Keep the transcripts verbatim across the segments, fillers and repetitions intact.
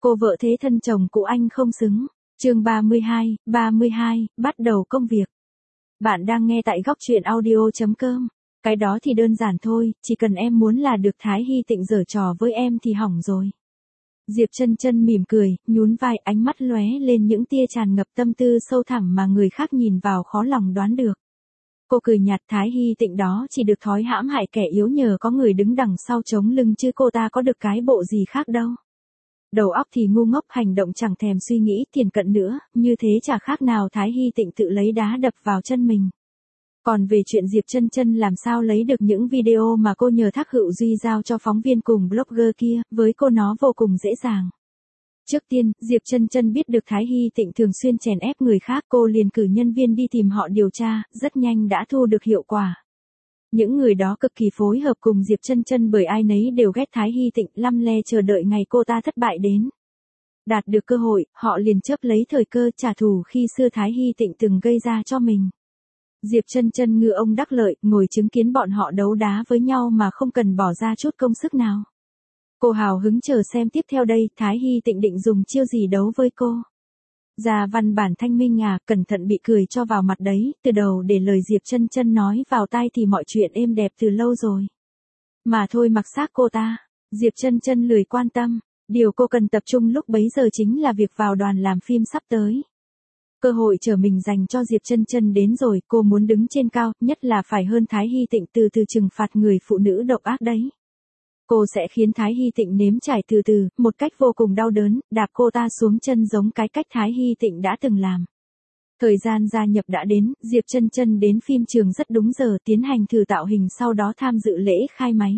Cô vợ thế thân chồng cũ anh không xứng. Chương ba mươi hai, ba mươi hai, bắt đầu công việc. Bạn đang nghe tại góc truyện audio chấm com. Cái đó thì đơn giản thôi, chỉ cần em muốn là được Thái Hy Tịnh giở trò với em thì hỏng rồi. Diệp Chân Chân mỉm cười, nhún vai, ánh mắt lóe lên những tia tràn ngập tâm tư sâu thẳm mà người khác nhìn vào khó lòng đoán được. Cô cười nhạt, Thái Hy Tịnh đó chỉ được thói hãm hại kẻ yếu nhờ có người đứng đằng sau chống lưng chứ cô ta có được cái bộ gì khác đâu. Đầu óc thì ngu ngốc, hành động chẳng thèm suy nghĩ, thiển cận nữa, như thế chả khác nào Thái Hy Tịnh tự lấy đá đập vào chân mình. Còn về chuyện Diệp Chân Chân làm sao lấy được những video mà cô nhờ Thác Hữu Duy giao cho phóng viên cùng blogger kia, với cô nó vô cùng dễ dàng. Trước tiên, Diệp Chân Chân biết được Thái Hy Tịnh thường xuyên chèn ép người khác, cô liền cử nhân viên đi tìm họ điều tra, rất nhanh đã thu được hiệu quả. Những người đó cực kỳ phối hợp cùng Diệp Chân Chân bởi ai nấy đều ghét Thái Hy Tịnh, lăm le chờ đợi ngày cô ta thất bại đến. Đạt được cơ hội, họ liền chớp lấy thời cơ trả thù khi xưa Thái Hy Tịnh từng gây ra cho mình. Diệp Chân Chân ngư ông đắc lợi, ngồi chứng kiến bọn họ đấu đá với nhau mà không cần bỏ ra chút công sức nào. Cô hào hứng chờ xem tiếp theo đây, Thái Hy Tịnh định dùng chiêu gì đấu với cô. Ra văn bản thanh minh à, cẩn thận bị cười cho vào mặt đấy, từ đầu để lời Diệp Chân Chân nói vào tai thì mọi chuyện êm đẹp từ lâu rồi. Mà thôi mặc xác cô ta, Diệp Chân Chân lười quan tâm, điều cô cần tập trung lúc bấy giờ chính là việc vào đoàn làm phim sắp tới. Cơ hội trở mình dành cho Diệp Chân Chân đến rồi, cô muốn đứng trên cao, nhất là phải hơn Thái Hy Tịnh từ từ trừng phạt người phụ nữ độc ác đấy. Cô sẽ khiến Thái Hy Tịnh nếm trải từ từ, một cách vô cùng đau đớn, đạp cô ta xuống chân giống cái cách Thái Hy Tịnh đã từng làm. Thời gian gia nhập đã đến, Diệp Chân Chân đến phim trường rất đúng giờ, tiến hành thử tạo hình sau đó tham dự lễ khai máy.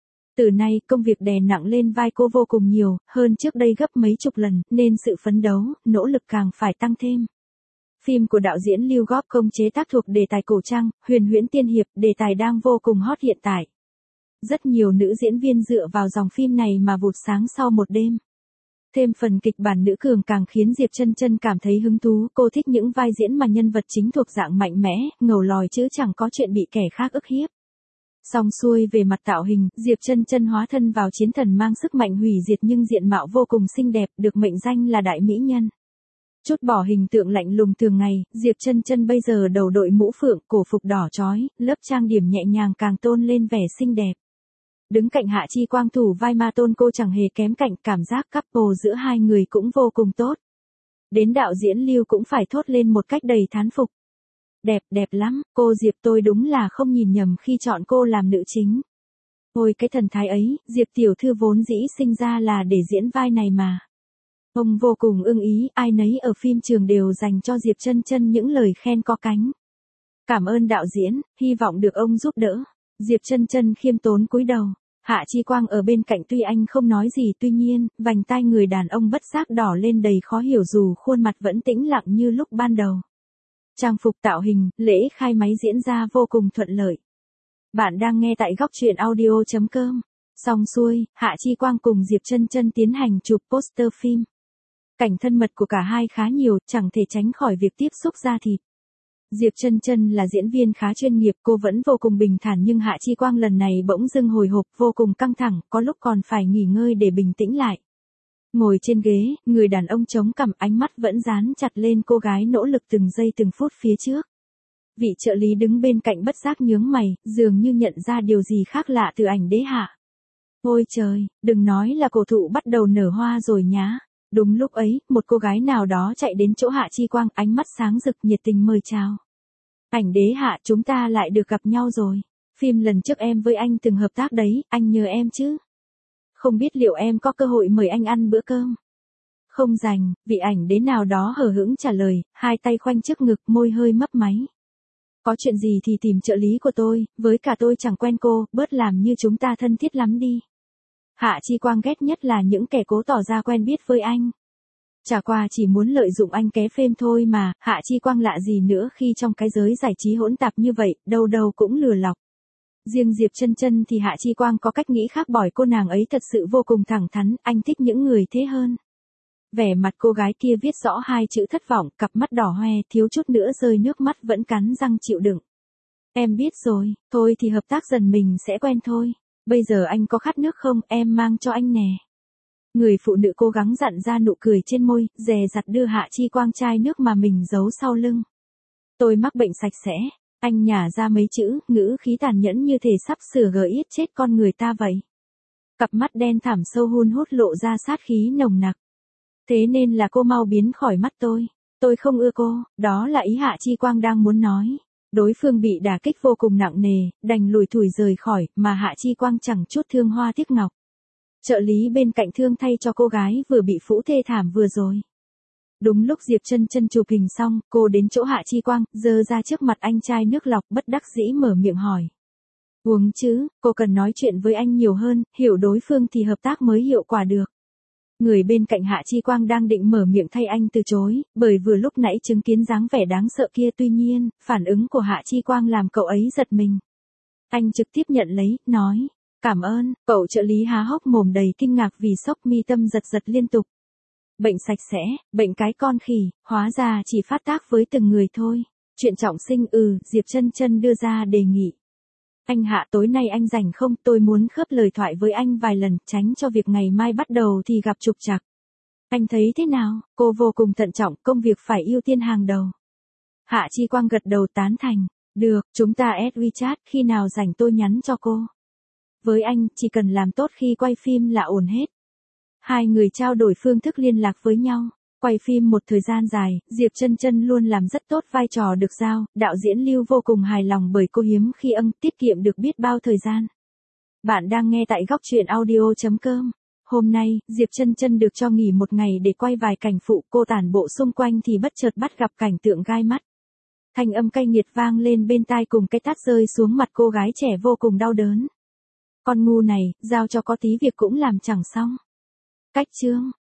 Từ nay, công việc đè nặng lên vai cô vô cùng nhiều, hơn trước đây gấp mấy chục lần, nên sự phấn đấu, nỗ lực càng phải tăng thêm. Phim của đạo diễn Lưu Góp Công chế tác thuộc đề tài cổ trang, huyền huyễn tiên hiệp, đề tài đang vô cùng hot hiện tại. Rất nhiều nữ diễn viên dựa vào dòng phim này mà vụt sáng sau một đêm. Thêm phần kịch bản nữ cường càng khiến Diệp Chân Chân cảm thấy hứng thú, cô thích những vai diễn mà nhân vật chính thuộc dạng mạnh mẽ, ngầu lòi chứ chẳng có chuyện bị kẻ khác ức hiếp. Xong xuôi về mặt tạo hình, Diệp Chân Chân hóa thân vào chiến thần mang sức mạnh hủy diệt nhưng diện mạo vô cùng xinh đẹp, được mệnh danh là đại mỹ nhân. Chút bỏ hình tượng lạnh lùng thường ngày, Diệp Chân Chân bây giờ đầu đội mũ phượng, cổ phục đỏ chói, lớp trang điểm nhẹ nhàng càng tôn lên vẻ xinh đẹp. Đứng cạnh Hạ Chi Quang thủ vai ma tôn cô chẳng hề kém cạnh, cảm giác couple giữa hai người cũng vô cùng tốt. Đến đạo diễn Lưu cũng phải thốt lên một cách đầy thán phục. Đẹp, đẹp lắm, cô Diệp tôi đúng là không nhìn nhầm khi chọn cô làm nữ chính. Ôi cái thần thái ấy, Diệp tiểu thư vốn dĩ sinh ra là để diễn vai này mà. Ông vô cùng ưng ý, ai nấy ở phim trường đều dành cho Diệp Chân Chân những lời khen có cánh. Cảm ơn đạo diễn, hy vọng được ông giúp đỡ. Diệp Chân Chân khiêm tốn cúi đầu. Hạ Chi Quang ở bên cạnh tuy anh không nói gì, tuy nhiên, vành tai người đàn ông bất giác đỏ lên đầy khó hiểu dù khuôn mặt vẫn tĩnh lặng như lúc ban đầu. Trang phục tạo hình, lễ khai máy diễn ra vô cùng thuận lợi. Bạn đang nghe tại góc truyện audio chấm com. Xong xuôi, Hạ Chi Quang cùng Diệp Chân Chân tiến hành chụp poster phim. Cảnh thân mật của cả hai khá nhiều, chẳng thể tránh khỏi việc tiếp xúc da thịt. Diệp Chân Chân là diễn viên khá chuyên nghiệp, cô vẫn vô cùng bình thản nhưng Hạ Chi Quang lần này bỗng dưng hồi hộp, vô cùng căng thẳng, có lúc còn phải nghỉ ngơi để bình tĩnh lại. Ngồi trên ghế, người đàn ông chống cằm, ánh mắt vẫn dán chặt lên cô gái nỗ lực từng giây từng phút phía trước. Vị trợ lý đứng bên cạnh bất giác nhướng mày, dường như nhận ra điều gì khác lạ từ ảnh đế Hạ. Ôi trời, đừng nói là cổ thụ bắt đầu nở hoa rồi nhá. Đúng lúc ấy, một cô gái nào đó chạy đến chỗ Hạ Chi Quang, ánh mắt sáng rực nhiệt tình mời chào. Ảnh đế Hạ, chúng ta lại được gặp nhau rồi. Phim lần trước em với anh từng hợp tác đấy, anh nhớ em chứ? Không biết liệu em có cơ hội mời anh ăn bữa cơm? Không rành, vị ảnh đế nào đó hờ hững trả lời, hai tay khoanh trước ngực, môi hơi mấp máy. Có chuyện gì thì tìm trợ lý của tôi, với cả tôi chẳng quen cô, bớt làm như chúng ta thân thiết lắm đi. Hạ Chi Quang ghét nhất là những kẻ cố tỏ ra quen biết với anh. Chả qua chỉ muốn lợi dụng anh ké phêm thôi mà, Hạ Chi Quang lạ gì nữa khi trong cái giới giải trí hỗn tạp như vậy, đâu đâu cũng lừa lọc. Riêng Diệp Chân Chân thì Hạ Chi Quang có cách nghĩ khác, bỏi cô nàng ấy thật sự vô cùng thẳng thắn, anh thích những người thế hơn. Vẻ mặt cô gái kia viết rõ hai chữ thất vọng, cặp mắt đỏ hoe, thiếu chút nữa rơi nước mắt vẫn cắn răng chịu đựng. Em biết rồi, thôi thì hợp tác dần mình sẽ quen thôi. Bây giờ anh có khát nước không, em mang cho anh nè. Người phụ nữ cố gắng dặn ra nụ cười trên môi, dè dặt đưa Hạ Chi Quang chai nước mà mình giấu sau lưng. Tôi mắc bệnh sạch sẽ, anh nhả ra mấy chữ, ngữ khí tàn nhẫn như thể sắp sửa gợi yết chết con người ta vậy. Cặp mắt đen thẳm sâu hun hút lộ ra sát khí nồng nặc. Thế nên là cô mau biến khỏi mắt tôi. Tôi không ưa cô, đó là ý Hạ Chi Quang đang muốn nói. Đối phương bị đả kích vô cùng nặng nề, đành lủi thủi rời khỏi, mà Hạ Chi Quang chẳng chút thương hoa tiếc ngọc. Trợ lý bên cạnh thương thay cho cô gái vừa bị phũ thê thảm vừa rồi. Đúng lúc Diệp Chân Chân chụp hình xong, cô đến chỗ Hạ Chi Quang, giơ ra trước mặt anh chai nước lọc, bất đắc dĩ mở miệng hỏi. Uống chứ, cô cần nói chuyện với anh nhiều hơn, hiểu đối phương thì hợp tác mới hiệu quả được. Người bên cạnh Hạ Chi Quang đang định mở miệng thay anh từ chối, bởi vừa lúc nãy chứng kiến dáng vẻ đáng sợ kia, tuy nhiên, phản ứng của Hạ Chi Quang làm cậu ấy giật mình. Anh trực tiếp nhận lấy, nói, cảm ơn, cậu trợ lý há hốc mồm đầy kinh ngạc vì sốc, mi tâm giật giật liên tục. Bệnh sạch sẽ, bệnh cái con khỉ, hóa ra chỉ phát tác với từng người thôi. Chuyện trọng sinh ừ, Diệp Chân Chân đưa ra đề nghị. Anh Hạ, tối nay anh rảnh không, tôi muốn khớp lời thoại với anh vài lần, tránh cho việc ngày mai bắt đầu thì gặp trục trặc. Anh thấy thế nào? Cô vô cùng thận trọng, công việc phải ưu tiên hàng đầu. Hạ Chi Quang gật đầu tán thành. Được, chúng ta add WeChat, khi nào rảnh tôi nhắn cho cô. Với anh, chỉ cần làm tốt khi quay phim là ổn hết. Hai người trao đổi phương thức liên lạc với nhau. Quay phim một thời gian dài, Diệp Chân Chân luôn làm rất tốt vai trò được giao, đạo diễn Lưu vô cùng hài lòng bởi cô hiếm khi âng tiết kiệm được biết bao thời gian. Bạn đang nghe tại góc truyện audio chấm com. Hôm nay, Diệp Chân Chân được cho nghỉ một ngày để quay vài cảnh phụ, cô tản bộ xung quanh thì bất chợt bắt gặp cảnh tượng gai mắt. Thanh âm cay nghiệt vang lên bên tai cùng cái tát rơi xuống mặt cô gái trẻ vô cùng đau đớn. Con ngu này, giao cho có tí việc cũng làm chẳng xong. Cách chương